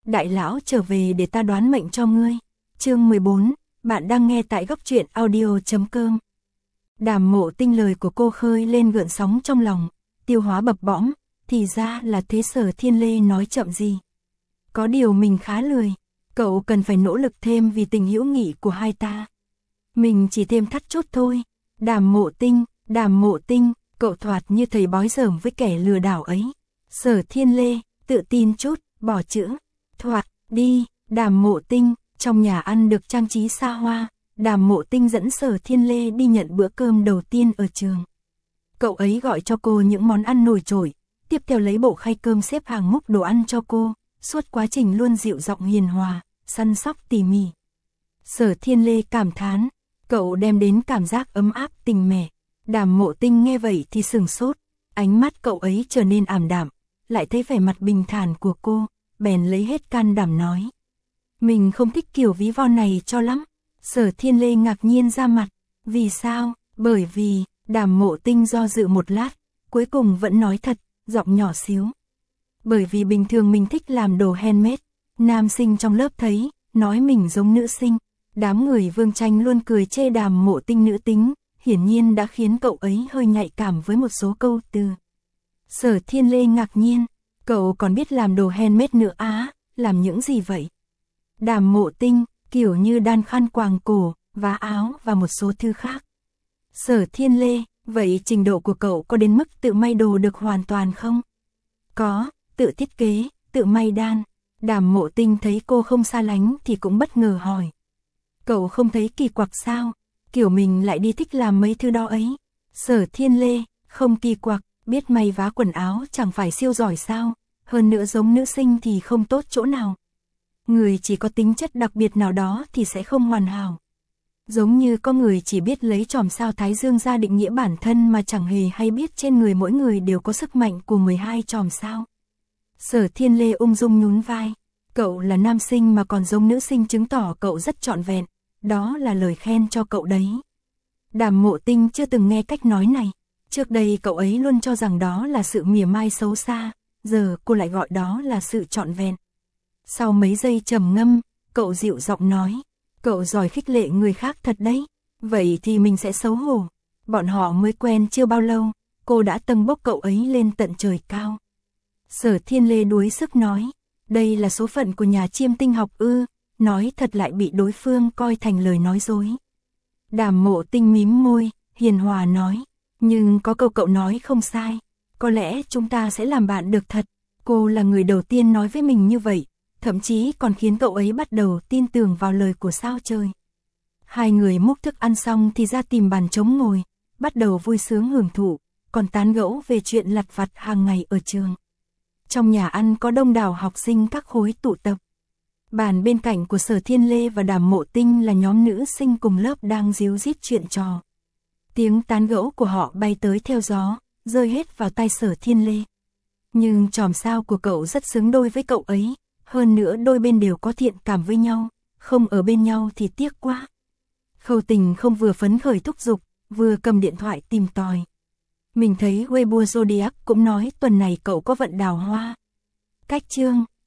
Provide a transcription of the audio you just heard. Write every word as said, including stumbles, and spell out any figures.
đại lão trở về để ta đoán mệnh cho ngươi. Chương mười bốn, bạn đang nghe tại góc truyện audio chấm com. Đàm Mộ Tinh lời của cô khơi lên gợn sóng trong lòng, tiêu hóa bập bõm, thì ra là thế. Sở Thiên Lê nói chậm gì. Có điều mình khá lười, cậu cần phải nỗ lực thêm vì tình hữu nghị của hai ta. Mình chỉ thêm thắt chốt thôi. Đàm Mộ Tinh, Đàm Mộ Tinh, cậu thoạt như thầy bói dởm với kẻ lừa đảo ấy. Sở Thiên Lê, tự tin chút, bỏ chữ, thoạt, đi. Đàm Mộ Tinh, trong nhà ăn được trang trí xa hoa, Đàm Mộ Tinh dẫn Sở Thiên Lê đi nhận bữa cơm đầu tiên ở trường. Cậu ấy gọi cho cô những món ăn nổi trội, tiếp theo lấy bộ khay cơm xếp hàng múc đồ ăn cho cô, suốt quá trình luôn dịu giọng hiền hòa, săn sóc tỉ mỉ. Sở Thiên Lê cảm thán, cậu đem đến cảm giác ấm áp tình mẹ. Đàm Mộ Tinh nghe vậy thì sừng sốt, ánh mắt cậu ấy trở nên ảm đạm, lại thấy vẻ mặt bình thản của cô, bèn lấy hết can đảm nói. Mình không thích kiểu ví von này cho lắm. Sở Thiên Lê ngạc nhiên ra mặt, vì sao? Bởi vì, Đàm Mộ Tinh do dự một lát, cuối cùng vẫn nói thật, giọng nhỏ xíu. Bởi vì bình thường mình thích làm đồ handmade, nam sinh trong lớp thấy, nói mình giống nữ sinh. Đám người Vương Tranh luôn cười chê Đàm Mộ Tinh nữ tính, hiển nhiên đã khiến cậu ấy hơi nhạy cảm với một số câu từ. Sở Thiên Lê ngạc nhiên, cậu còn biết làm đồ handmade nữa á, làm những gì vậy? Đàm Mộ Tinh, kiểu như đan khăn quàng cổ, vá áo và một số thứ khác. Sở Thiên Lê, vậy trình độ của cậu có đến mức tự may đồ được hoàn toàn không? Có, tự thiết kế, tự may đan. Đàm Mộ Tinh thấy cô không xa lánh thì cũng bất ngờ hỏi. Cậu không thấy kỳ quặc sao? Kiểu mình lại đi thích làm mấy thứ đó ấy. Sở Thiên Lê, không kỳ quặc, biết may vá quần áo chẳng phải siêu giỏi sao? Hơn nữa giống nữ sinh thì không tốt chỗ nào. Người chỉ có tính chất đặc biệt nào đó thì sẽ không hoàn hảo. Giống như có người chỉ biết lấy chòm sao Thái Dương ra định nghĩa bản thân mà chẳng hề hay biết trên người mỗi người đều có sức mạnh của mười hai chòm sao. Sở Thiên Lê ung dung nhún vai. Cậu là nam sinh mà còn giống nữ sinh chứng tỏ cậu rất trọn vẹn. Đó là lời khen cho cậu đấy. Đàm Mộ Tinh chưa từng nghe cách nói này. Trước đây cậu ấy luôn cho rằng đó là sự mỉa mai xấu xa. Giờ cô lại gọi đó là sự trọn vẹn. Sau mấy giây trầm ngâm, cậu dịu giọng nói. Cậu giỏi khích lệ người khác thật đấy. Vậy thì mình sẽ xấu hổ. Bọn họ mới quen chưa bao lâu, cô đã tâng bốc cậu ấy lên tận trời cao. Sở Thiên Lê đuối sức nói. Đây là số phận của nhà chiêm tinh học ư. Nói thật lại bị đối phương coi thành lời nói dối. Đàm Mộ Tinh mím môi, hiền hòa nói. Nhưng có câu cậu nói không sai. Có lẽ chúng ta sẽ làm bạn được thật. Cô là người đầu tiên nói với mình như vậy. Thậm chí còn khiến cậu ấy bắt đầu tin tưởng vào lời của sao trời. Hai người múc thức ăn xong thì ra tìm bàn trống ngồi, bắt đầu vui sướng hưởng thụ, còn tán gẫu về chuyện lặt vặt hàng ngày ở trường. Trong nhà ăn có đông đảo học sinh các khối tụ tập. Bàn bên cạnh của Sở Thiên Lê và Đàm Mộ Tinh là nhóm nữ sinh cùng lớp đang díu dít chuyện trò. Tiếng tán gẫu của họ bay tới theo gió, rơi hết vào tai Sở Thiên Lê. Nhưng chòm sao của cậu rất xứng đôi với cậu ấy. Hơn nữa đôi bên đều có thiện cảm với nhau, không ở bên nhau thì tiếc quá. Khâu Tình không vừa phấn khởi thúc giục, vừa cầm điện thoại tìm tòi. Mình thấy Weibo Zodiac cũng nói tuần này cậu có vận đào hoa. Cách chương